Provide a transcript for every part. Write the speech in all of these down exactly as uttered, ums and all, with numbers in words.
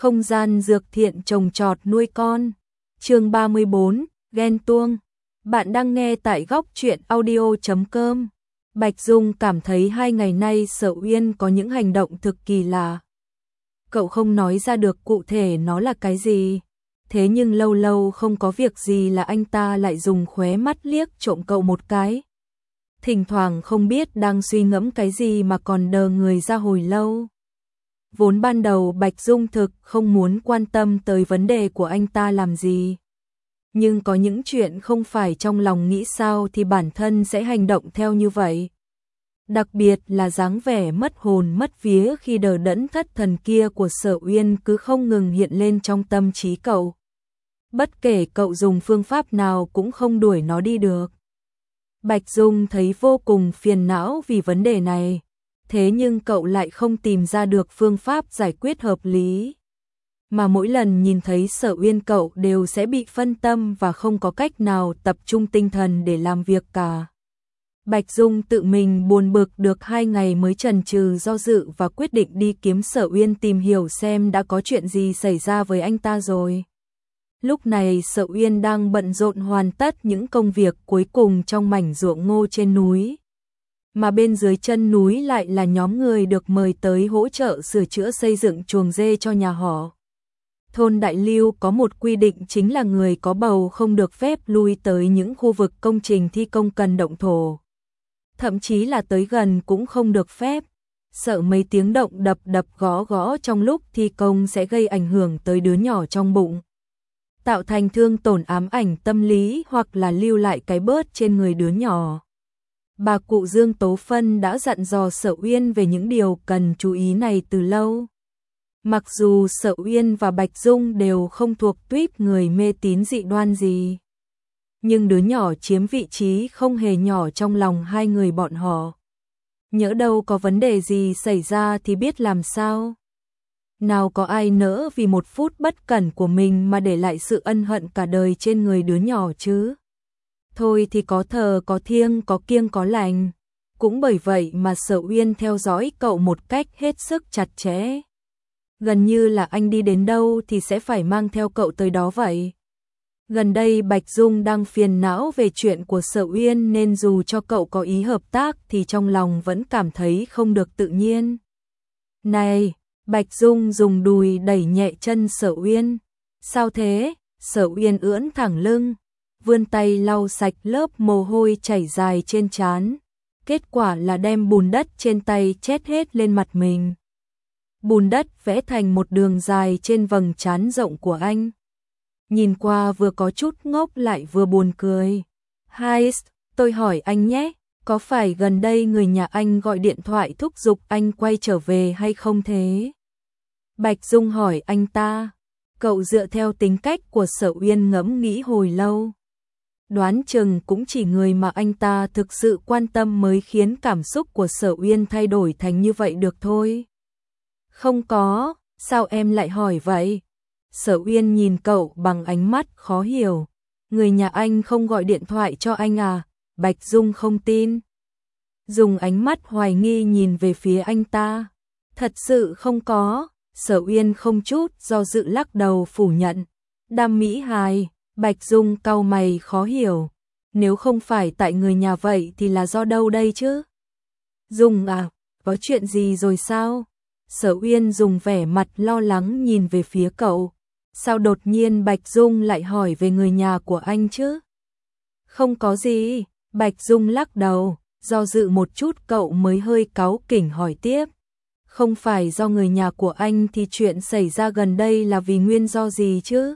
Không gian dược thiện trồng trọt nuôi con. Chương ba mươi bốn, ghen tuông. Bạn đang nghe tại góc truyện audio chấm com. Bạch Dung cảm thấy hai ngày nay Sở Uyên có những hành động thực kỳ lạ. Cậu không nói ra được cụ thể nó là cái gì. Thế nhưng lâu lâu không có việc gì là anh ta lại dùng khóe mắt liếc trộm cậu một cái. Thỉnh thoảng không biết đang suy ngẫm cái gì mà còn đờ người ra hồi lâu. Vốn ban đầu Bạch Dung thực không muốn quan tâm tới vấn đề của anh ta làm gì. Nhưng có những chuyện không phải trong lòng nghĩ sao thì bản thân sẽ hành động theo như vậy. Đặc biệt là dáng vẻ mất hồn mất vía khi đờ đẫn thất thần kia của Sở Uyên cứ không ngừng hiện lên trong tâm trí cậu. Bất kể cậu dùng phương pháp nào cũng không đuổi nó đi được. Bạch Dung thấy vô cùng phiền não vì vấn đề này. Thế nhưng cậu lại không tìm ra được phương pháp giải quyết hợp lý. Mà mỗi lần nhìn thấy Sở Uyên cậu đều sẽ bị phân tâm và không có cách nào tập trung tinh thần để làm việc cả. Bạch Dung tự mình buồn bực được hai ngày mới chần chừ do dự và quyết định đi kiếm Sở Uyên tìm hiểu xem đã có chuyện gì xảy ra với anh ta rồi. Lúc này Sở Uyên đang bận rộn hoàn tất những công việc cuối cùng trong mảnh ruộng ngô trên núi. Mà bên dưới chân núi lại là nhóm người được mời tới hỗ trợ sửa chữa xây dựng chuồng dê cho nhà họ. Thôn Đại Lưu có một quy định chính là người có bầu không được phép lui tới những khu vực công trình thi công cần động thổ. Thậm chí là tới gần cũng không được phép, sợ mấy tiếng động đập đập gõ gõ trong lúc thi công sẽ gây ảnh hưởng tới đứa nhỏ trong bụng. Tạo thành thương tổn ám ảnh tâm lý hoặc là lưu lại cái bớt trên người đứa nhỏ. Bà cụ Dương Tố Phân đã dặn dò Sở Uyên về những điều cần chú ý này từ lâu. Mặc dù Sở Uyên và Bạch Dung đều không thuộc tuýp người mê tín dị đoan gì. Nhưng đứa nhỏ chiếm vị trí không hề nhỏ trong lòng hai người bọn họ. Nhỡ đâu có vấn đề gì xảy ra thì biết làm sao. Nào có ai nỡ vì một phút bất cẩn của mình mà để lại sự ân hận cả đời trên người đứa nhỏ chứ. Thôi thì có thờ có thiêng có kiêng có lành. Cũng bởi vậy mà Sở Uyên theo dõi cậu một cách hết sức chặt chẽ. Gần như là anh đi đến đâu thì sẽ phải mang theo cậu tới đó vậy. Gần đây Bạch Dung đang phiền não về chuyện của Sở Uyên nên dù cho cậu có ý hợp tác thì trong lòng vẫn cảm thấy không được tự nhiên. Này, Bạch Dung dùng đùi đẩy nhẹ chân Sở Uyên. Sao thế? Sở Uyên ưỡn thẳng lưng, vươn tay lau sạch lớp mồ hôi chảy dài trên trán. Kết quả là đem bùn đất trên tay chét hết lên mặt mình. Bùn đất vẽ thành một đường dài trên vầng trán rộng của anh. Nhìn qua vừa có chút ngốc lại vừa buồn cười. Hai, tôi hỏi anh nhé, có phải gần đây người nhà anh gọi điện thoại thúc giục anh quay trở về hay không thế? Bạch Dung hỏi anh ta. Cậu dựa theo tính cách của Sở Uyên ngẫm nghĩ hồi lâu. Đoán chừng cũng chỉ người mà anh ta thực sự quan tâm mới khiến cảm xúc của Sở Uyên thay đổi thành như vậy được thôi. Không có, sao em lại hỏi vậy? Sở Uyên nhìn cậu bằng ánh mắt khó hiểu. Người nhà anh không gọi điện thoại cho anh à? Bạch Dung không tin. Dùng ánh mắt hoài nghi nhìn về phía anh ta. Thật sự không có. Sở Uyên không chút do dự lắc đầu phủ nhận. Đam mỹ hài. Bạch Dung cau mày khó hiểu. Nếu không phải tại người nhà vậy thì là do đâu đây chứ? Dung à, có chuyện gì rồi sao? Sở Uyên dùng vẻ mặt lo lắng nhìn về phía cậu. Sao đột nhiên Bạch Dung lại hỏi về người nhà của anh chứ? Không có gì, Bạch Dung lắc đầu, do dự một chút cậu mới hơi cáu kỉnh hỏi tiếp. Không phải do người nhà của anh thì chuyện xảy ra gần đây là vì nguyên do gì chứ?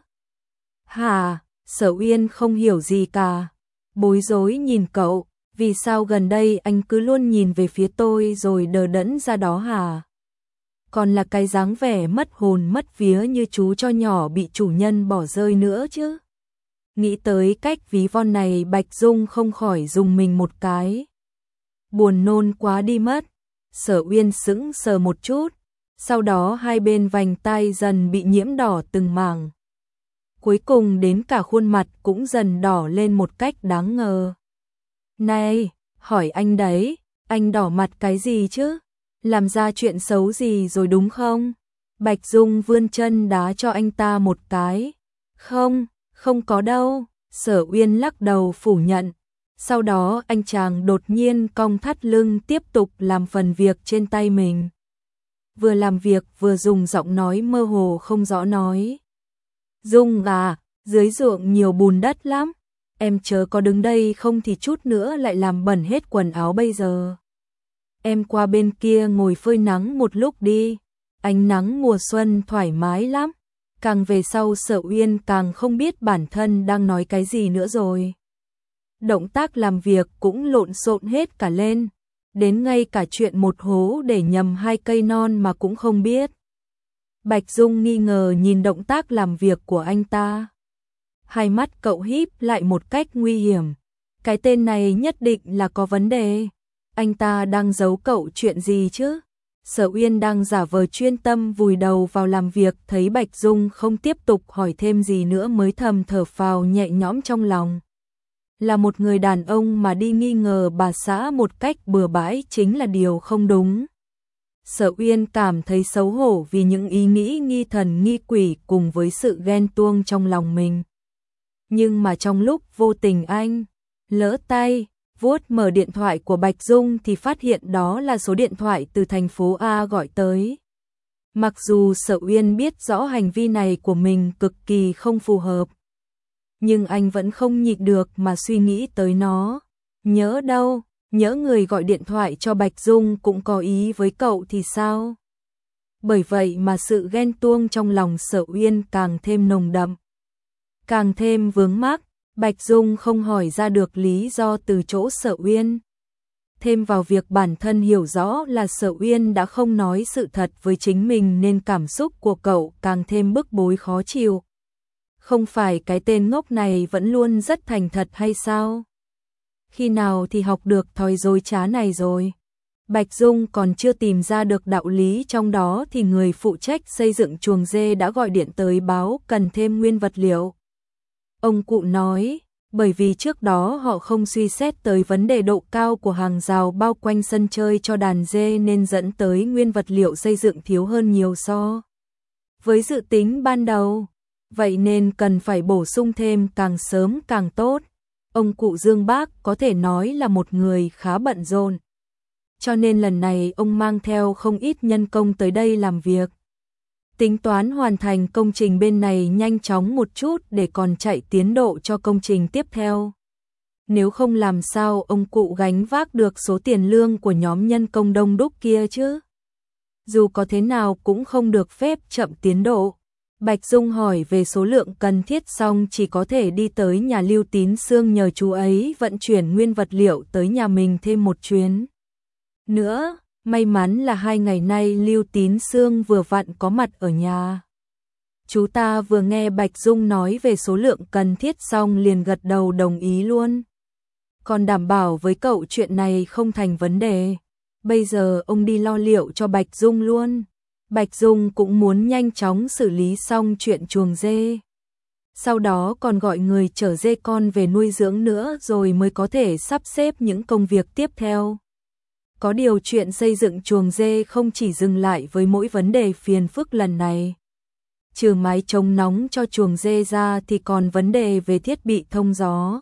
Hả? Sở Uyên không hiểu gì cả. Bối rối nhìn cậu, vì sao gần đây anh cứ luôn nhìn về phía tôi rồi đờ đẫn ra đó hả? Còn là cái dáng vẻ mất hồn mất vía như chú cho nhỏ bị chủ nhân bỏ rơi nữa chứ. Nghĩ tới cách ví von này Bạch Dung không khỏi dùng mình một cái. Buồn nôn quá đi mất. Sở Uyên sững sờ một chút, sau đó hai bên vành tai dần bị nhiễm đỏ từng mảng. Cuối cùng đến cả khuôn mặt cũng dần đỏ lên một cách đáng ngờ. Này, hỏi anh đấy, anh đỏ mặt cái gì chứ? Làm ra chuyện xấu gì rồi đúng không? Bạch Dung vươn chân đá cho anh ta một cái. Không, không có đâu, Sở Uyên lắc đầu phủ nhận. Sau đó anh chàng đột nhiên cong thắt lưng tiếp tục làm phần việc trên tay mình. Vừa làm việc vừa dùng giọng nói mơ hồ không rõ nói. Dung à, dưới ruộng nhiều bùn đất lắm. Em chớ có đứng đây không thì chút nữa lại làm bẩn hết quần áo bây giờ. Em qua bên kia ngồi phơi nắng một lúc đi. Ánh nắng mùa xuân thoải mái lắm. Càng về sau Sở Uyên càng không biết bản thân đang nói cái gì nữa rồi. Động tác làm việc cũng lộn xộn hết cả lên. Đến ngay cả chuyện một hố để nhầm hai cây non mà cũng không biết. Bạch Dung nghi ngờ nhìn động tác làm việc của anh ta. Hai mắt cậu híp lại một cách nguy hiểm. Cái tên này nhất định là có vấn đề. Anh ta đang giấu cậu chuyện gì chứ? Sở Uyên đang giả vờ chuyên tâm vùi đầu vào làm việc, thấy Bạch Dung không tiếp tục hỏi thêm gì nữa mới thầm thở phào nhẹ nhõm trong lòng. Là một người đàn ông mà đi nghi ngờ bà xã một cách bừa bãi chính là điều không đúng. Sở Uyên cảm thấy xấu hổ vì những ý nghĩ nghi thần nghi quỷ cùng với sự ghen tuông trong lòng mình. Nhưng mà trong lúc vô tình anh lỡ tay vuốt mở điện thoại của Bạch Dung thì phát hiện đó là số điện thoại từ thành phố A gọi tới. Mặc dù Sở Uyên biết rõ hành vi này của mình cực kỳ không phù hợp, nhưng anh vẫn không nhịn được mà suy nghĩ tới nó. Nhớ đâu, nhớ người gọi điện thoại cho Bạch Dung cũng có ý với cậu thì sao? Bởi vậy mà sự ghen tuông trong lòng Sở Uyên càng thêm nồng đậm. Càng thêm vướng mắc, Bạch Dung không hỏi ra được lý do từ chỗ Sở Uyên. Thêm vào việc bản thân hiểu rõ là Sở Uyên đã không nói sự thật với chính mình nên cảm xúc của cậu càng thêm bức bối khó chịu. Không phải cái tên ngốc này vẫn luôn rất thành thật hay sao? Khi nào thì học được thói dối trá này rồi? Bạch Dung còn chưa tìm ra được đạo lý trong đó thì người phụ trách xây dựng chuồng dê đã gọi điện tới báo cần thêm nguyên vật liệu. Ông cụ nói, bởi vì trước đó họ không suy xét tới vấn đề độ cao của hàng rào bao quanh sân chơi cho đàn dê nên dẫn tới nguyên vật liệu xây dựng thiếu hơn nhiều so với dự tính ban đầu. Vậy nên cần phải bổ sung thêm càng sớm càng tốt. Ông cụ Dương Bác có thể nói là một người khá bận rộn. Cho nên lần này ông mang theo không ít nhân công tới đây làm việc. Tính toán hoàn thành công trình bên này nhanh chóng một chút để còn chạy tiến độ cho công trình tiếp theo. Nếu không làm sao ông cụ gánh vác được số tiền lương của nhóm nhân công đông đúc kia chứ. Dù có thế nào cũng không được phép chậm tiến độ. Bạch Dung hỏi về số lượng cần thiết xong chỉ có thể đi tới nhà Lưu Tín Sương nhờ chú ấy vận chuyển nguyên vật liệu tới nhà mình thêm một chuyến nữa. May mắn là hai ngày nay Lưu Tín Sương vừa vặn có mặt ở nhà. Chú ta vừa nghe Bạch Dung nói về số lượng cần thiết xong liền gật đầu đồng ý luôn. Còn đảm bảo với cậu chuyện này không thành vấn đề. Bây giờ ông đi lo liệu cho Bạch Dung luôn. Bạch Dung cũng muốn nhanh chóng xử lý xong chuyện chuồng dê. Sau đó còn gọi người chở dê con về nuôi dưỡng nữa rồi mới có thể sắp xếp những công việc tiếp theo. Có điều chuyện xây dựng chuồng dê không chỉ dừng lại với mỗi vấn đề phiền phức lần này. Trừ mái chống nóng cho chuồng dê ra thì còn vấn đề về thiết bị thông gió,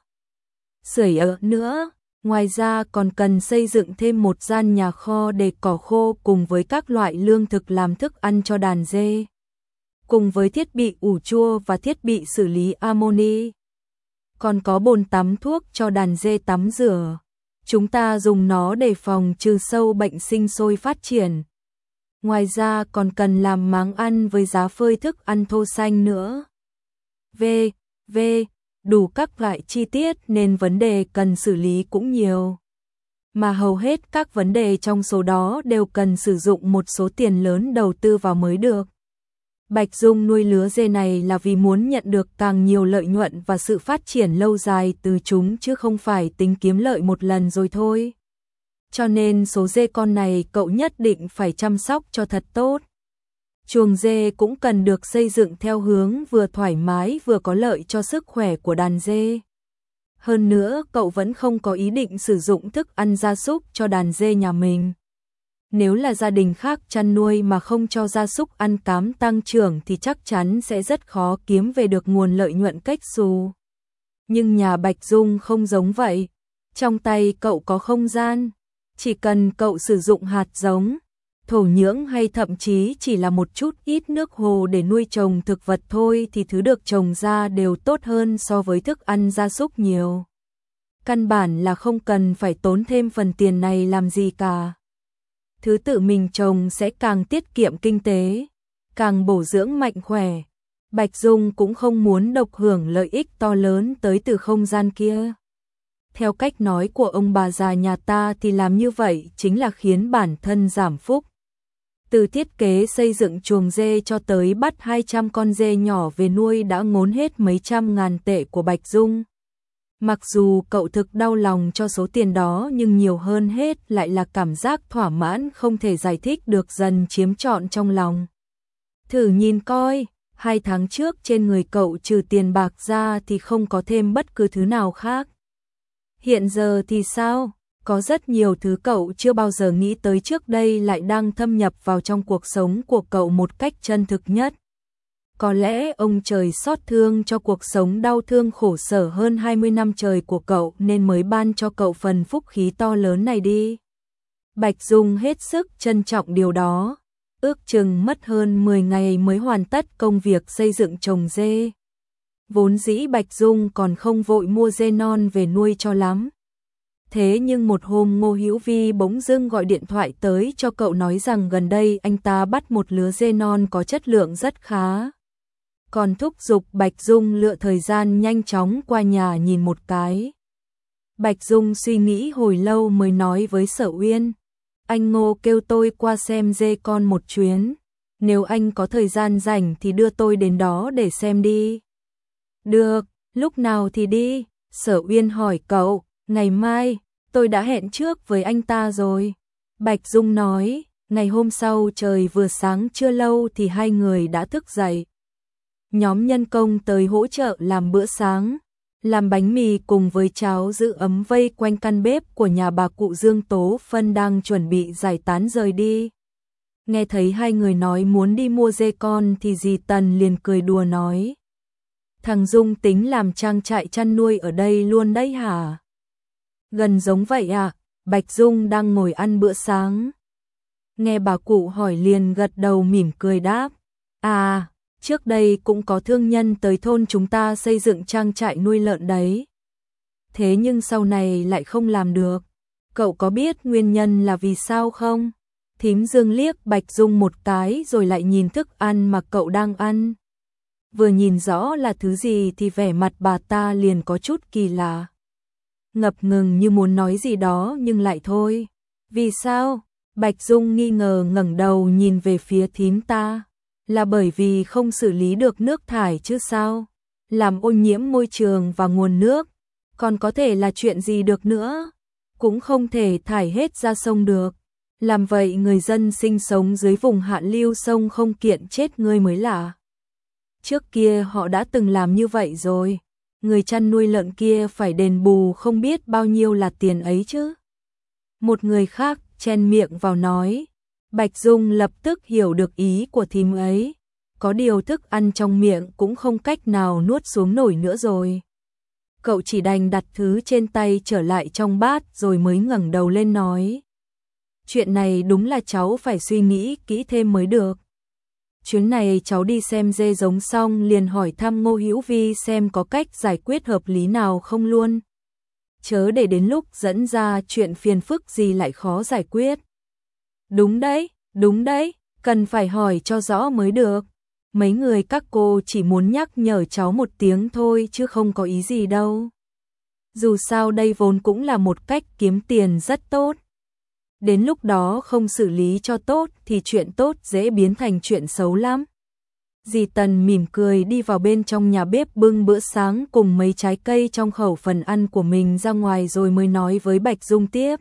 sưởi ấm nữa. Ngoài ra còn cần xây dựng thêm một gian nhà kho để cỏ khô cùng với các loại lương thực làm thức ăn cho đàn dê. Cùng với thiết bị ủ chua và thiết bị xử lý amoni. Còn có bồn tắm thuốc cho đàn dê tắm rửa. Chúng ta dùng nó để phòng trừ sâu bệnh sinh sôi phát triển. Ngoài ra còn cần làm máng ăn với giá phơi thức ăn thô xanh nữa. V. V. Đủ các loại chi tiết nên vấn đề cần xử lý cũng nhiều. Mà hầu hết các vấn đề trong số đó đều cần sử dụng một số tiền lớn đầu tư vào mới được. Bạch Dung nuôi lứa dê này là vì muốn nhận được càng nhiều lợi nhuận và sự phát triển lâu dài từ chúng chứ không phải tính kiếm lợi một lần rồi thôi. Cho nên số dê con này cậu nhất định phải chăm sóc cho thật tốt. Chuồng dê cũng cần được xây dựng theo hướng vừa thoải mái vừa có lợi cho sức khỏe của đàn dê. Hơn nữa cậu vẫn không có ý định sử dụng thức ăn gia súc cho đàn dê nhà mình. Nếu là gia đình khác chăn nuôi mà không cho gia súc ăn cám tăng trưởng thì chắc chắn sẽ rất khó kiếm về được nguồn lợi nhuận cách xù. Nhưng nhà Bạch Dung không giống vậy. Trong tay cậu có không gian. Chỉ cần cậu sử dụng hạt giống, thổ nhưỡng hay thậm chí chỉ là một chút ít nước hồ để nuôi trồng thực vật thôi thì thứ được trồng ra đều tốt hơn so với thức ăn gia súc nhiều. Căn bản là không cần phải tốn thêm phần tiền này làm gì cả. Thứ tự mình trồng sẽ càng tiết kiệm kinh tế, càng bổ dưỡng mạnh khỏe. Bạch Dung cũng không muốn độc hưởng lợi ích to lớn tới từ không gian kia. Theo cách nói của ông bà già nhà ta thì làm như vậy chính là khiến bản thân giảm phúc. Từ thiết kế xây dựng chuồng dê cho tới bắt hai trăm con dê nhỏ về nuôi đã ngốn hết mấy trăm ngàn tệ của Bạch Dung. Mặc dù cậu thực đau lòng cho số tiền đó nhưng nhiều hơn hết lại là cảm giác thỏa mãn không thể giải thích được dần chiếm trọn trong lòng. Thử nhìn coi, hai tháng trước trên người cậu trừ tiền bạc ra thì không có thêm bất cứ thứ nào khác. Hiện giờ thì sao? Có rất nhiều thứ cậu chưa bao giờ nghĩ tới trước đây lại đang thâm nhập vào trong cuộc sống của cậu một cách chân thực nhất. Có lẽ ông trời xót thương cho cuộc sống đau thương khổ sở hơn hai mươi năm trời của cậu nên mới ban cho cậu phần phúc khí to lớn này đi. Bạch Dung hết sức trân trọng điều đó. Ước chừng mất hơn mười ngày mới hoàn tất công việc xây dựng trồng dê. Vốn dĩ Bạch Dung còn không vội mua dê non về nuôi cho lắm. Thế nhưng một hôm Ngô Hữu Vi bỗng dưng gọi điện thoại tới cho cậu nói rằng gần đây anh ta bắt một lứa dê non có chất lượng rất khá. Còn thúc giục Bạch Dung lựa thời gian nhanh chóng qua nhà nhìn một cái. Bạch Dung suy nghĩ hồi lâu mới nói với Sở Uyên. Anh Ngô kêu tôi qua xem dê con một chuyến. Nếu anh có thời gian rảnh thì đưa tôi đến đó để xem đi. Được, lúc nào thì đi? Sở Uyên hỏi cậu. Ngày mai, tôi đã hẹn trước với anh ta rồi. Bạch Dung nói, ngày hôm sau trời vừa sáng chưa lâu thì hai người đã thức dậy. Nhóm nhân công tới hỗ trợ làm bữa sáng, làm bánh mì cùng với cháo giữ ấm vây quanh căn bếp của nhà bà cụ Dương Tố Phân đang chuẩn bị giải tán rời đi. Nghe thấy hai người nói muốn đi mua dê con thì dì Tần liền cười đùa nói. Thằng Dung tính làm trang trại chăn nuôi ở đây luôn đấy hả? Gần giống vậy à? Bạch Dung đang ngồi ăn bữa sáng. Nghe bà cụ hỏi liền gật đầu mỉm cười đáp. À, trước đây cũng có thương nhân tới thôn chúng ta xây dựng trang trại nuôi lợn đấy. Thế nhưng sau này lại không làm được. Cậu có biết nguyên nhân là vì sao không? Thím Dương liếc Bạch Dung một cái rồi lại nhìn thức ăn mà cậu đang ăn. Vừa nhìn rõ là thứ gì thì vẻ mặt bà ta liền có chút kỳ lạ. Ngập ngừng như muốn nói gì đó nhưng lại thôi. Vì sao? Bạch Dung nghi ngờ ngẩng đầu nhìn về phía thím ta. Là bởi vì không xử lý được nước thải chứ sao? Làm ô nhiễm môi trường và nguồn nước. Còn có thể là chuyện gì được nữa? Cũng không thể thải hết ra sông được. Làm vậy người dân sinh sống dưới vùng hạ lưu sông không kiện chết người mới lạ. Trước kia họ đã từng làm như vậy rồi. Người chăn nuôi lợn kia phải đền bù không biết bao nhiêu là tiền ấy chứ. Một người khác chen miệng vào nói. Bạch Dung lập tức hiểu được ý của thím ấy. Có điều thức ăn trong miệng cũng không cách nào nuốt xuống nổi nữa rồi. Cậu chỉ đành đặt thứ trên tay trở lại trong bát rồi mới ngẩng đầu lên nói. Chuyện này đúng là cháu phải suy nghĩ kỹ thêm mới được. Chuyến này cháu đi xem dê giống xong liền hỏi thăm Ngô Hữu Vi xem có cách giải quyết hợp lý nào không luôn. Chớ để đến lúc dẫn ra chuyện phiền phức gì lại khó giải quyết. Đúng đấy, đúng đấy, cần phải hỏi cho rõ mới được. Mấy người các cô chỉ muốn nhắc nhở cháu một tiếng thôi chứ không có ý gì đâu. Dù sao đây vốn cũng là một cách kiếm tiền rất tốt. Đến lúc đó không xử lý cho tốt thì chuyện tốt dễ biến thành chuyện xấu lắm. Dì Tần mỉm cười đi vào bên trong nhà bếp bưng bữa sáng cùng mấy trái cây trong khẩu phần ăn của mình ra ngoài rồi mới nói với Bạch Dung tiếp.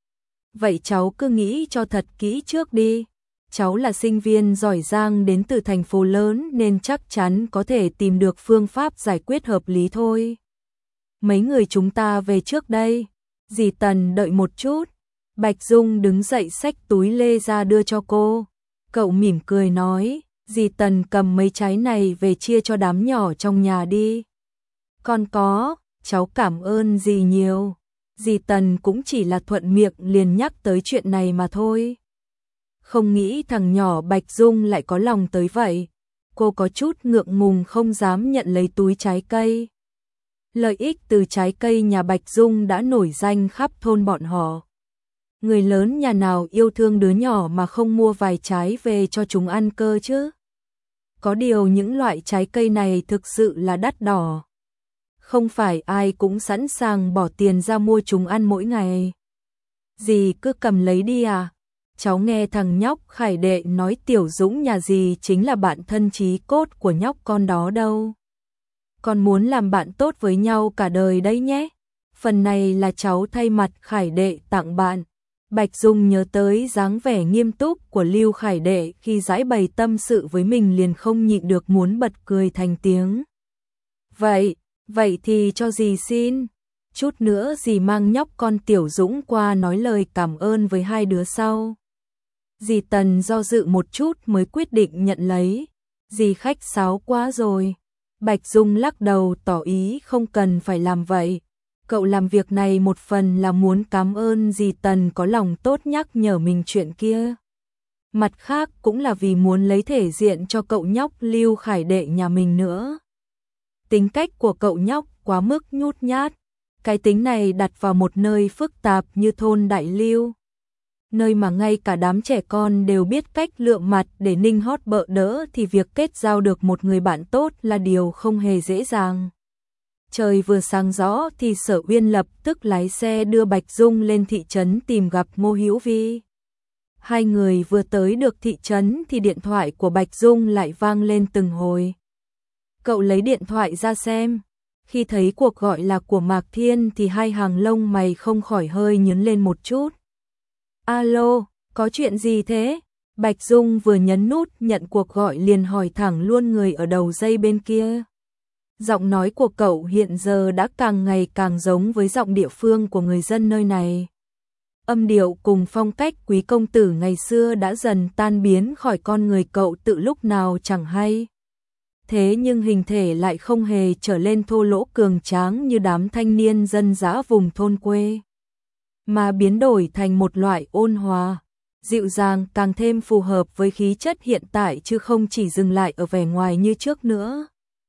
Vậy cháu cứ nghĩ cho thật kỹ trước đi. Cháu là sinh viên giỏi giang đến từ thành phố lớn nên chắc chắn có thể tìm được phương pháp giải quyết hợp lý thôi. Mấy người chúng ta về trước đây. Dì Tần đợi một chút. Bạch Dung đứng dậy xách túi lê ra đưa cho cô. Cậu mỉm cười nói, dì Tần cầm mấy trái này về chia cho đám nhỏ trong nhà đi. Con có, cháu cảm ơn dì nhiều. Dì Tần cũng chỉ là thuận miệng liền nhắc tới chuyện này mà thôi. Không nghĩ thằng nhỏ Bạch Dung lại có lòng tới vậy. Cô có chút ngượng ngùng không dám nhận lấy túi trái cây. Lợi ích từ trái cây nhà Bạch Dung đã nổi danh khắp thôn bọn họ. Người lớn nhà nào yêu thương đứa nhỏ mà không mua vài trái về cho chúng ăn cơ chứ. Có điều những loại trái cây này thực sự là đắt đỏ. Không phải ai cũng sẵn sàng bỏ tiền ra mua chúng ăn mỗi ngày. Dì cứ cầm lấy đi à? Cháu nghe thằng nhóc Khải Đệ nói Tiểu Dũng nhà dì chính là bạn thân chí cốt của nhóc con đó đâu. Con muốn làm bạn tốt với nhau cả đời đấy nhé. Phần này là cháu thay mặt Khải Đệ tặng bạn. Bạch Dung nhớ tới dáng vẻ nghiêm túc của Lưu Khải Đệ khi giải bày tâm sự với mình liền không nhịn được muốn bật cười thành tiếng. Vậy, vậy thì cho dì xin. Chút nữa dì mang nhóc con Tiểu Dũng qua nói lời cảm ơn với hai đứa sau. Dì Tần do dự một chút mới quyết định nhận lấy. Dì khách sáo quá rồi. Bạch Dung lắc đầu tỏ ý không cần phải làm vậy. Cậu làm việc này một phần là muốn cảm ơn dì Tần có lòng tốt nhắc nhở mình chuyện kia. Mặt khác cũng là vì muốn lấy thể diện cho cậu nhóc Lưu Khải Đệ nhà mình nữa. Tính cách của cậu nhóc quá mức nhút nhát. Cái tính này đặt vào một nơi phức tạp như thôn Đại Lưu. Nơi mà ngay cả đám trẻ con đều biết cách lượm mặt để ninh hót bợ đỡ thì việc kết giao được một người bạn tốt là điều không hề dễ dàng. Trời vừa sáng rõ thì Sở Uyên lập tức lái xe đưa Bạch Dung lên thị trấn tìm gặp Ngô Hữu Vi. Hai người vừa tới được thị trấn thì điện thoại của Bạch Dung lại vang lên từng hồi. Cậu lấy điện thoại ra xem. Khi thấy cuộc gọi là của Mạc Thiên thì hai hàng lông mày không khỏi hơi nhướng lên một chút. Alo, có chuyện gì thế? Bạch Dung vừa nhấn nút nhận cuộc gọi liền hỏi thẳng luôn người ở đầu dây bên kia. Giọng nói của cậu hiện giờ đã càng ngày càng giống với giọng địa phương của người dân nơi này. Âm điệu cùng phong cách quý công tử ngày xưa đã dần tan biến khỏi con người cậu tự lúc nào chẳng hay. Thế nhưng hình thể lại không hề trở lên thô lỗ cường tráng như đám thanh niên dân dã vùng thôn quê, mà biến đổi thành một loại ôn hòa, dịu dàng càng thêm phù hợp với khí chất hiện tại chứ không chỉ dừng lại ở vẻ ngoài như trước nữa.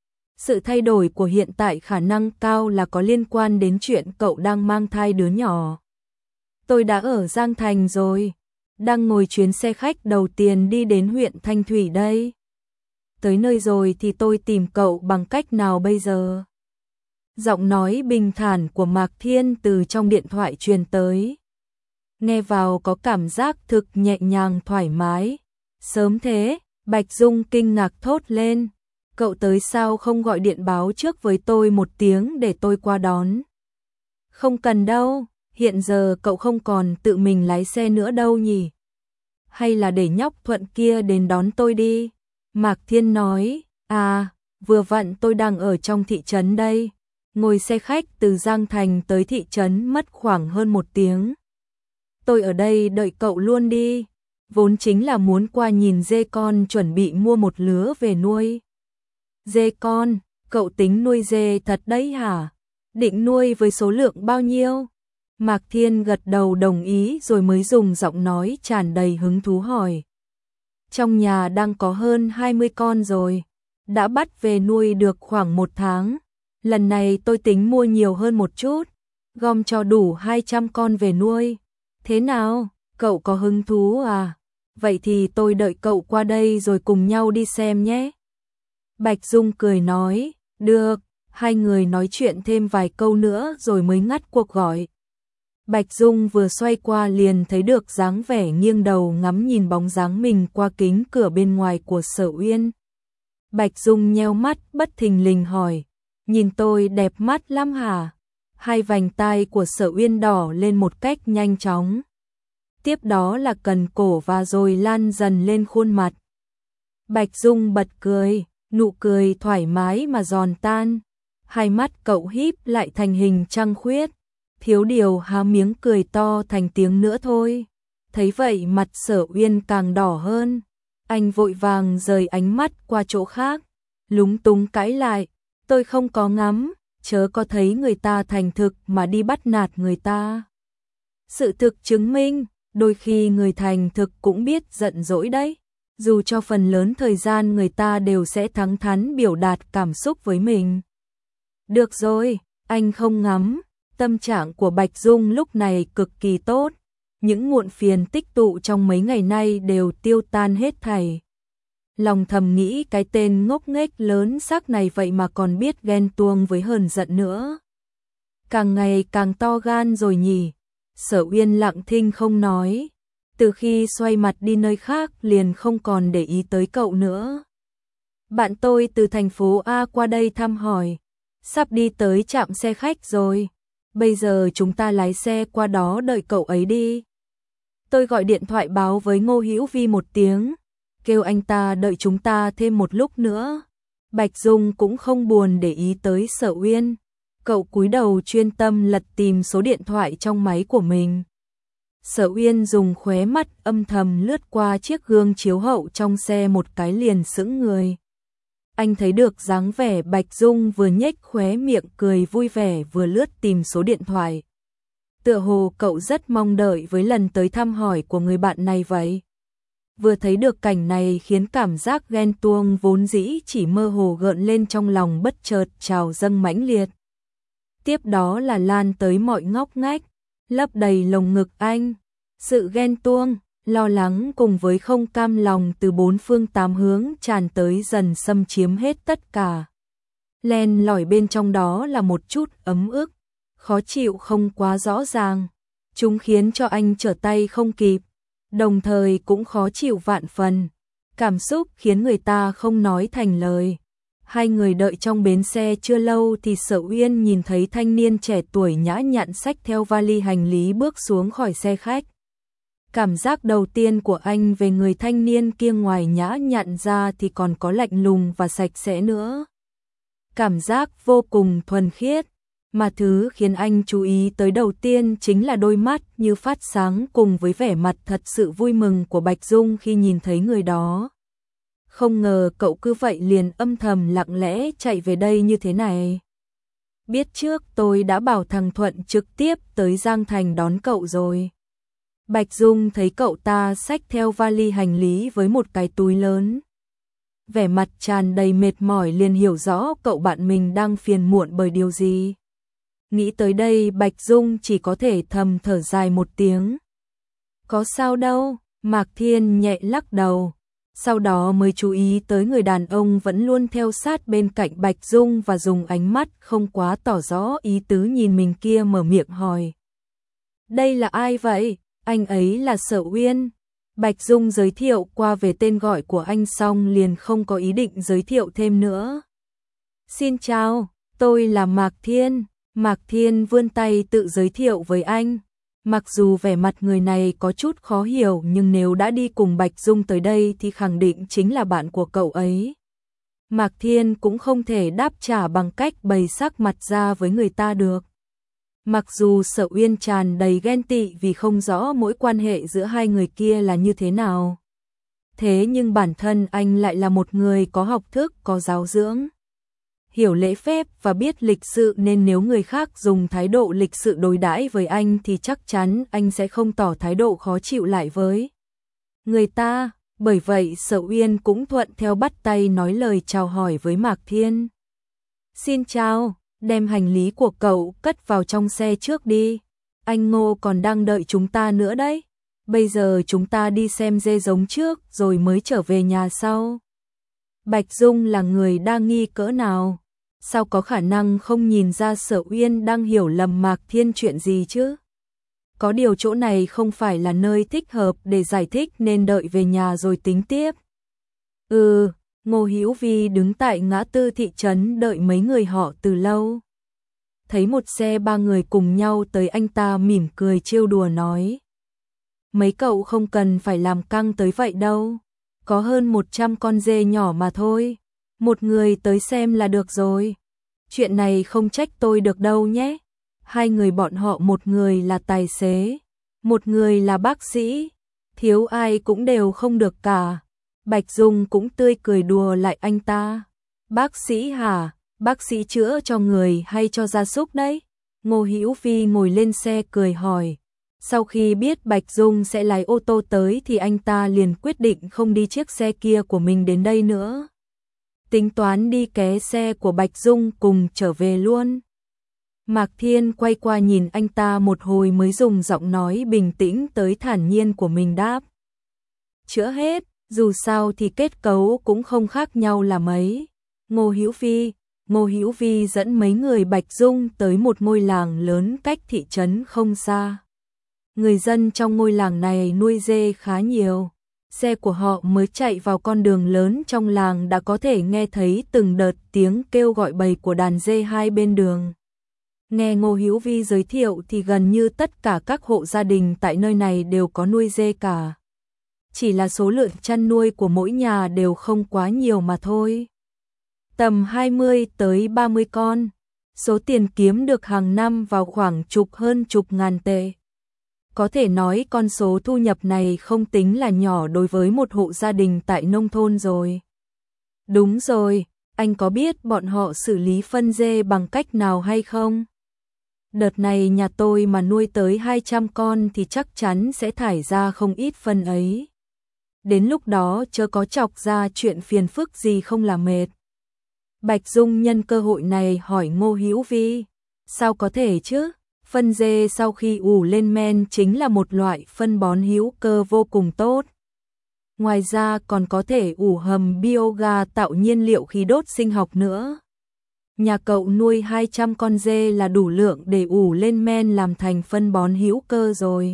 Sự thay đổi của hiện tại khả năng cao là có liên quan đến chuyện cậu đang mang thai đứa nhỏ. Tôi đã ở Giang Thành rồi, đang ngồi chuyến xe khách đầu tiên đi đến huyện Thanh Thủy đây. Tới nơi rồi thì tôi tìm cậu bằng cách nào bây giờ? Giọng nói bình thản của Mạc Thiên từ trong điện thoại truyền tới. Nghe vào có cảm giác thực nhẹ nhàng thoải mái. Sớm thế, Bạch Dung kinh ngạc thốt lên. Cậu tới sao không gọi điện báo trước với tôi một tiếng để tôi qua đón? Không cần đâu, hiện giờ cậu không còn tự mình lái xe nữa đâu nhỉ? Hay là để nhóc Thuận kia đến đón tôi đi? Mạc Thiên nói, à, vừa vặn tôi đang ở trong thị trấn đây. Ngồi xe khách từ Giang Thành tới thị trấn mất khoảng hơn một tiếng. Tôi ở đây đợi cậu luôn đi. Vốn chính là muốn qua nhìn dê con chuẩn bị mua một lứa về nuôi. Dê con, cậu tính nuôi dê thật đấy hả? Định nuôi với số lượng bao nhiêu? Mạc Thiên gật đầu đồng ý rồi mới dùng giọng nói tràn đầy hứng thú hỏi. Trong nhà đang có hơn hai mươi con rồi, đã bắt về nuôi được khoảng một tháng. Lần này tôi tính mua nhiều hơn một chút, gom cho đủ hai trăm con về nuôi. Thế nào, cậu có hứng thú à? Vậy thì tôi đợi cậu qua đây rồi cùng nhau đi xem nhé. Bạch Dung cười nói, được, hai người nói chuyện thêm vài câu nữa rồi mới ngắt cuộc gọi. Bạch Dung vừa xoay qua liền thấy được dáng vẻ nghiêng đầu ngắm nhìn bóng dáng mình qua kính cửa bên ngoài của Sở Uyên. Bạch Dung nheo mắt bất thình lình hỏi, nhìn tôi đẹp mắt lắm hả? Hai vành tai của Sở Uyên đỏ lên một cách nhanh chóng. Tiếp đó là cần cổ và rồi lan dần lên khuôn mặt. Bạch Dung bật cười, nụ cười thoải mái mà giòn tan. Hai mắt cậu híp lại thành hình trăng khuyết. Thiếu điều há miếng cười to thành tiếng nữa thôi. Thấy vậy mặt Sở Uyên càng đỏ hơn. Anh vội vàng rời ánh mắt qua chỗ khác, lúng túng cãi lại, tôi không có ngắm, chớ có thấy người ta thành thực mà đi bắt nạt người ta. Sự thực chứng minh, đôi khi người thành thực cũng biết giận dỗi đấy. Dù cho phần lớn thời gian người ta đều sẽ thẳng thắn biểu đạt cảm xúc với mình. Được rồi, anh không ngắm. Tâm trạng của Bạch Dung lúc này cực kỳ tốt. Những muộn phiền tích tụ trong mấy ngày nay đều tiêu tan hết thảy. Lòng thầm nghĩ cái tên ngốc nghếch lớn xác này vậy mà còn biết ghen tuông với hờn giận nữa. Càng ngày càng to gan rồi nhỉ. Sở Uyên lặng thinh không nói. Từ khi xoay mặt đi nơi khác liền không còn để ý tới cậu nữa. Bạn tôi từ thành phố A qua đây thăm hỏi. Sắp đi tới trạm xe khách rồi. Bây giờ chúng ta lái xe qua đó đợi cậu ấy đi. Tôi gọi điện thoại báo với Ngô Hữu Vi một tiếng, kêu anh ta đợi chúng ta thêm một lúc nữa. Bạch Dung cũng không buồn để ý tới Sở Uyên. Cậu cúi đầu chuyên tâm lật tìm số điện thoại trong máy của mình. Sở Uyên dùng khóe mắt âm thầm lướt qua chiếc gương chiếu hậu trong xe một cái liền sững người. Anh thấy được dáng vẻ Bạch Dung vừa nhếch khóe miệng cười vui vẻ vừa lướt tìm số điện thoại. Tựa hồ cậu rất mong đợi với lần tới thăm hỏi của người bạn này vậy. Vừa thấy được cảnh này khiến cảm giác ghen tuông vốn dĩ chỉ mơ hồ gợn lên trong lòng bất chợt trào dâng mãnh liệt. Tiếp đó là lan tới mọi ngóc ngách, lấp đầy lồng ngực anh. Sự ghen tuông, lo lắng cùng với không cam lòng từ bốn phương tám hướng tràn tới dần xâm chiếm hết tất cả. Len lỏi bên trong đó là một chút ấm ức, khó chịu không quá rõ ràng. Chúng khiến cho anh trở tay không kịp, đồng thời cũng khó chịu vạn phần. Cảm xúc khiến người ta không nói thành lời. Hai người đợi trong bến xe chưa lâu thì Sở Uyên nhìn thấy thanh niên trẻ tuổi nhã nhặn xách theo vali hành lý bước xuống khỏi xe khách. Cảm giác đầu tiên của anh về người thanh niên kia ngoài nhã nhặn ra thì còn có lạnh lùng và sạch sẽ nữa. Cảm giác vô cùng thuần khiết, mà thứ khiến anh chú ý tới đầu tiên chính là đôi mắt như phát sáng cùng với vẻ mặt thật sự vui mừng của Bạch Dung khi nhìn thấy người đó. Không ngờ cậu cứ vậy liền âm thầm lặng lẽ chạy về đây như thế này. Biết trước tôi đã bảo thằng Thuận trực tiếp tới Giang Thành đón cậu rồi. Bạch Dung thấy cậu ta xách theo vali hành lý với một cái túi lớn. Vẻ mặt tràn đầy mệt mỏi liền hiểu rõ cậu bạn mình đang phiền muộn bởi điều gì. Nghĩ tới đây Bạch Dung chỉ có thể thầm thở dài một tiếng. Có sao đâu, Mạc Thiên nhẹ lắc đầu. Sau đó mới chú ý tới người đàn ông vẫn luôn theo sát bên cạnh Bạch Dung và dùng ánh mắt không quá tỏ rõ ý tứ nhìn mình kia mở miệng hỏi. Đây là ai vậy? Anh ấy là Sở Uyên. Bạch Dung giới thiệu qua về tên gọi của anh xong liền không có ý định giới thiệu thêm nữa. Xin chào, tôi là Mạc Thiên. Mạc Thiên vươn tay tự giới thiệu với anh. Mặc dù vẻ mặt người này có chút khó hiểu nhưng nếu đã đi cùng Bạch Dung tới đây thì khẳng định chính là bạn của cậu ấy. Mạc Thiên cũng không thể đáp trả bằng cách bày sắc mặt ra với người ta được. Mặc dù Sở Uyên tràn đầy ghen tị vì không rõ mối quan hệ giữa hai người kia là như thế nào. Thế nhưng bản thân anh lại là một người có học thức, có giáo dưỡng, hiểu lễ phép và biết lịch sự nên nếu người khác dùng thái độ lịch sự đối đãi với anh thì chắc chắn anh sẽ không tỏ thái độ khó chịu lại với người ta. Bởi vậy Sở Uyên cũng thuận theo bắt tay nói lời chào hỏi với Mạc Thiên. Xin chào, đem hành lý của cậu cất vào trong xe trước đi. Anh Ngô còn đang đợi chúng ta nữa đấy. Bây giờ chúng ta đi xem dê giống trước rồi mới trở về nhà sau. Bạch Dung là người đa nghi cỡ nào? Sao có khả năng không nhìn ra Sở Uyên đang hiểu lầm Mạc Thiên chuyện gì chứ? Có điều chỗ này không phải là nơi thích hợp để giải thích nên đợi về nhà rồi tính tiếp. Ừ, Ngô Hữu Vi đứng tại ngã tư thị trấn đợi mấy người họ từ lâu. Thấy một xe ba người cùng nhau tới anh ta mỉm cười trêu đùa nói. Mấy cậu không cần phải làm căng tới vậy đâu. Có hơn một trăm con dê nhỏ mà thôi. Một người tới xem là được rồi. Chuyện này không trách tôi được đâu nhé. Hai người bọn họ, một người là tài xế, một người là bác sĩ, thiếu ai cũng đều không được cả. Bạch Dung cũng tươi cười đùa lại anh ta. Bác sĩ hả? Bác sĩ chữa cho người hay cho gia súc đấy? Ngô Hữu Vi ngồi lên xe cười hỏi. Sau khi biết Bạch Dung sẽ lái ô tô tới thì anh ta liền quyết định không đi chiếc xe kia của mình đến đây nữa. Tính toán đi ké xe của Bạch Dung cùng trở về luôn. Mạc Thiên quay qua nhìn anh ta một hồi mới dùng giọng nói bình tĩnh tới thản nhiên của mình đáp. Chữa hết, dù sao thì kết cấu cũng không khác nhau là mấy. Ngô Hữu Vi, Ngô Hữu Vi dẫn mấy người Bạch Dung tới một ngôi làng lớn cách thị trấn không xa. Người dân trong ngôi làng này nuôi dê khá nhiều. Xe của họ mới chạy vào con đường lớn trong làng đã có thể nghe thấy từng đợt tiếng kêu gọi bầy của đàn dê hai bên đường. Nghe Ngô Hữu Vi giới thiệu thì gần như tất cả các hộ gia đình tại nơi này đều có nuôi dê cả. Chỉ là số lượng chăn nuôi của mỗi nhà đều không quá nhiều mà thôi. Tầm hai mươi tới ba mươi con. Số tiền kiếm được hàng năm vào khoảng chục hơn chục ngàn tệ. Có thể nói con số thu nhập này không tính là nhỏ đối với một hộ gia đình tại nông thôn rồi. Đúng rồi, anh có biết bọn họ xử lý phân dê bằng cách nào hay không? Đợt này nhà tôi mà nuôi tới hai trăm con thì chắc chắn sẽ thải ra không ít phân ấy. Đến lúc đó chớ có chọc ra chuyện phiền phức gì không là mệt. Bạch Dung nhân cơ hội này hỏi Ngô Hữu Vi. Sao có thể chứ? Phân dê sau khi ủ lên men chính là một loại phân bón hữu cơ vô cùng tốt. Ngoài ra còn có thể ủ hầm bioga tạo nhiên liệu khí đốt sinh học nữa. Nhà cậu nuôi hai trăm con dê là đủ lượng để ủ lên men làm thành phân bón hữu cơ rồi.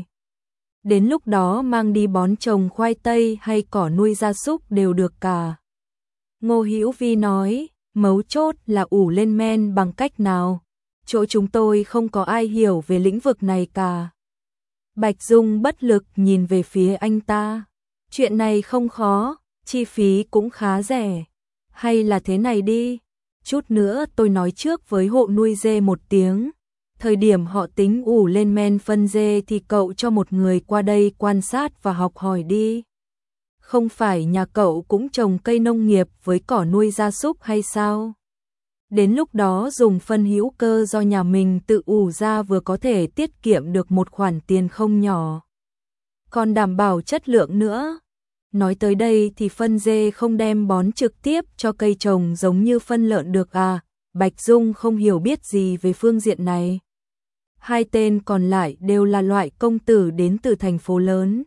Đến lúc đó mang đi bón trồng khoai tây hay cỏ nuôi gia súc đều được cả. Ngô Hữu Vi nói, mấu chốt là ủ lên men bằng cách nào? Chỗ chúng tôi không có ai hiểu về lĩnh vực này cả. Bạch Dung bất lực nhìn về phía anh ta. Chuyện này không khó, chi phí cũng khá rẻ. Hay là thế này đi, chút nữa tôi nói trước với hộ nuôi dê một tiếng. Thời điểm họ tính ủ lên men phân dê thì cậu cho một người qua đây quan sát và học hỏi đi. Không phải nhà cậu cũng trồng cây nông nghiệp với cỏ nuôi gia súc hay sao? Đến lúc đó dùng phân hữu cơ do nhà mình tự ủ ra vừa có thể tiết kiệm được một khoản tiền không nhỏ. Còn đảm bảo chất lượng nữa. Nói tới đây thì phân dê không đem bón trực tiếp cho cây trồng giống như phân lợn được à? Bạch Dung không hiểu biết gì về phương diện này. Hai tên còn lại đều là loại công tử đến từ thành phố lớn.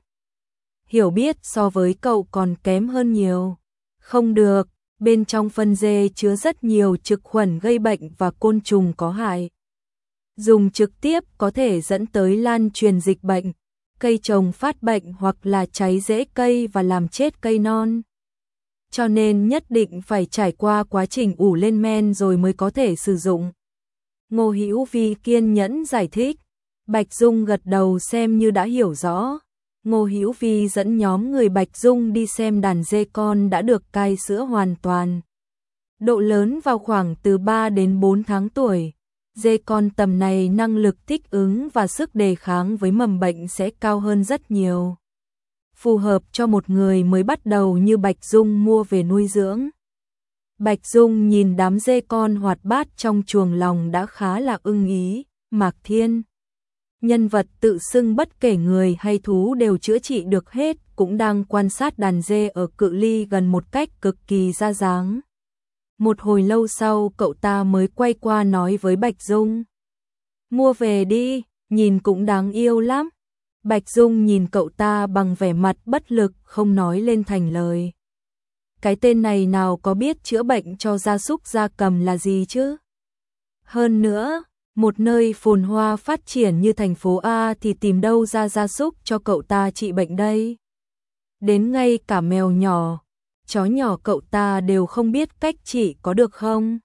Hiểu biết so với cậu còn kém hơn nhiều. Không được, bên trong phân dê chứa rất nhiều trực khuẩn gây bệnh và côn trùng có hại. Dùng trực tiếp có thể dẫn tới lan truyền dịch bệnh, cây trồng phát bệnh hoặc là cháy rễ cây và làm chết cây non. Cho nên nhất định phải trải qua quá trình ủ lên men rồi mới có thể sử dụng. Ngô Hữu Vi kiên nhẫn giải thích. Bạch Dung gật đầu xem như đã hiểu rõ. Ngô Hữu Vi dẫn nhóm người Bạch Dung đi xem đàn dê con đã được cai sữa hoàn toàn. Độ lớn vào khoảng từ ba đến bốn tháng tuổi. Dê con tầm này năng lực thích ứng và sức đề kháng với mầm bệnh sẽ cao hơn rất nhiều. Phù hợp cho một người mới bắt đầu như Bạch Dung mua về nuôi dưỡng. Bạch Dung nhìn đám dê con hoạt bát trong chuồng lòng đã khá là ưng ý. Mạc Thiên, nhân vật tự xưng bất kể người hay thú đều chữa trị được hết, cũng đang quan sát đàn dê ở cự ly gần một cách cực kỳ ra dáng. Một hồi lâu sau cậu ta mới quay qua nói với Bạch Dung. Mua về đi, nhìn cũng đáng yêu lắm. Bạch Dung nhìn cậu ta bằng vẻ mặt bất lực không nói lên thành lời. Cái tên này nào có biết chữa bệnh cho gia súc gia cầm là gì chứ? Hơn nữa, một nơi phồn hoa phát triển như thành phố A thì tìm đâu ra gia súc cho cậu ta trị bệnh đây? Đến ngay cả mèo nhỏ, chó nhỏ cậu ta đều không biết cách trị có được không?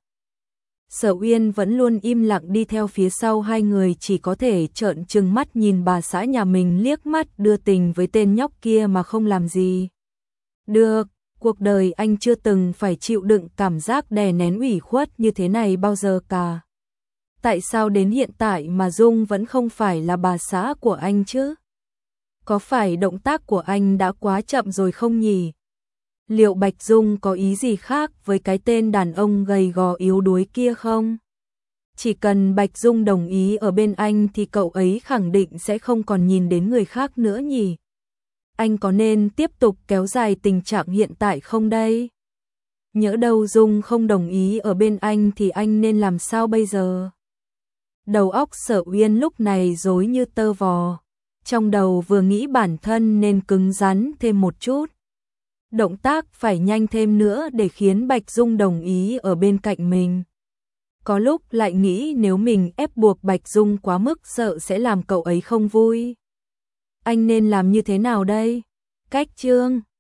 Sở Uyên vẫn luôn im lặng đi theo phía sau hai người, chỉ có thể trợn trừng mắt nhìn bà xã nhà mình liếc mắt đưa tình với tên nhóc kia mà không làm gì. Được, cuộc đời anh chưa từng phải chịu đựng cảm giác đè nén ủy khuất như thế này bao giờ cả. Tại sao đến hiện tại mà Dung vẫn không phải là bà xã của anh chứ? Có phải động tác của anh đã quá chậm rồi không nhỉ? Liệu Bạch Dung có ý gì khác với cái tên đàn ông gầy gò yếu đuối kia không? Chỉ cần Bạch Dung đồng ý ở bên anh thì cậu ấy khẳng định sẽ không còn nhìn đến người khác nữa nhỉ? Anh có nên tiếp tục kéo dài tình trạng hiện tại không đây? Nhỡ đâu Dung không đồng ý ở bên anh thì anh nên làm sao bây giờ? Đầu óc Sở Uyên lúc này rối như tơ vò. Trong đầu vừa nghĩ bản thân nên cứng rắn thêm một chút. Động tác phải nhanh thêm nữa để khiến Bạch Dung đồng ý ở bên cạnh mình. Có lúc lại nghĩ nếu mình ép buộc Bạch Dung quá mức sợ sẽ làm cậu ấy không vui. Anh nên làm như thế nào đây? Cách chương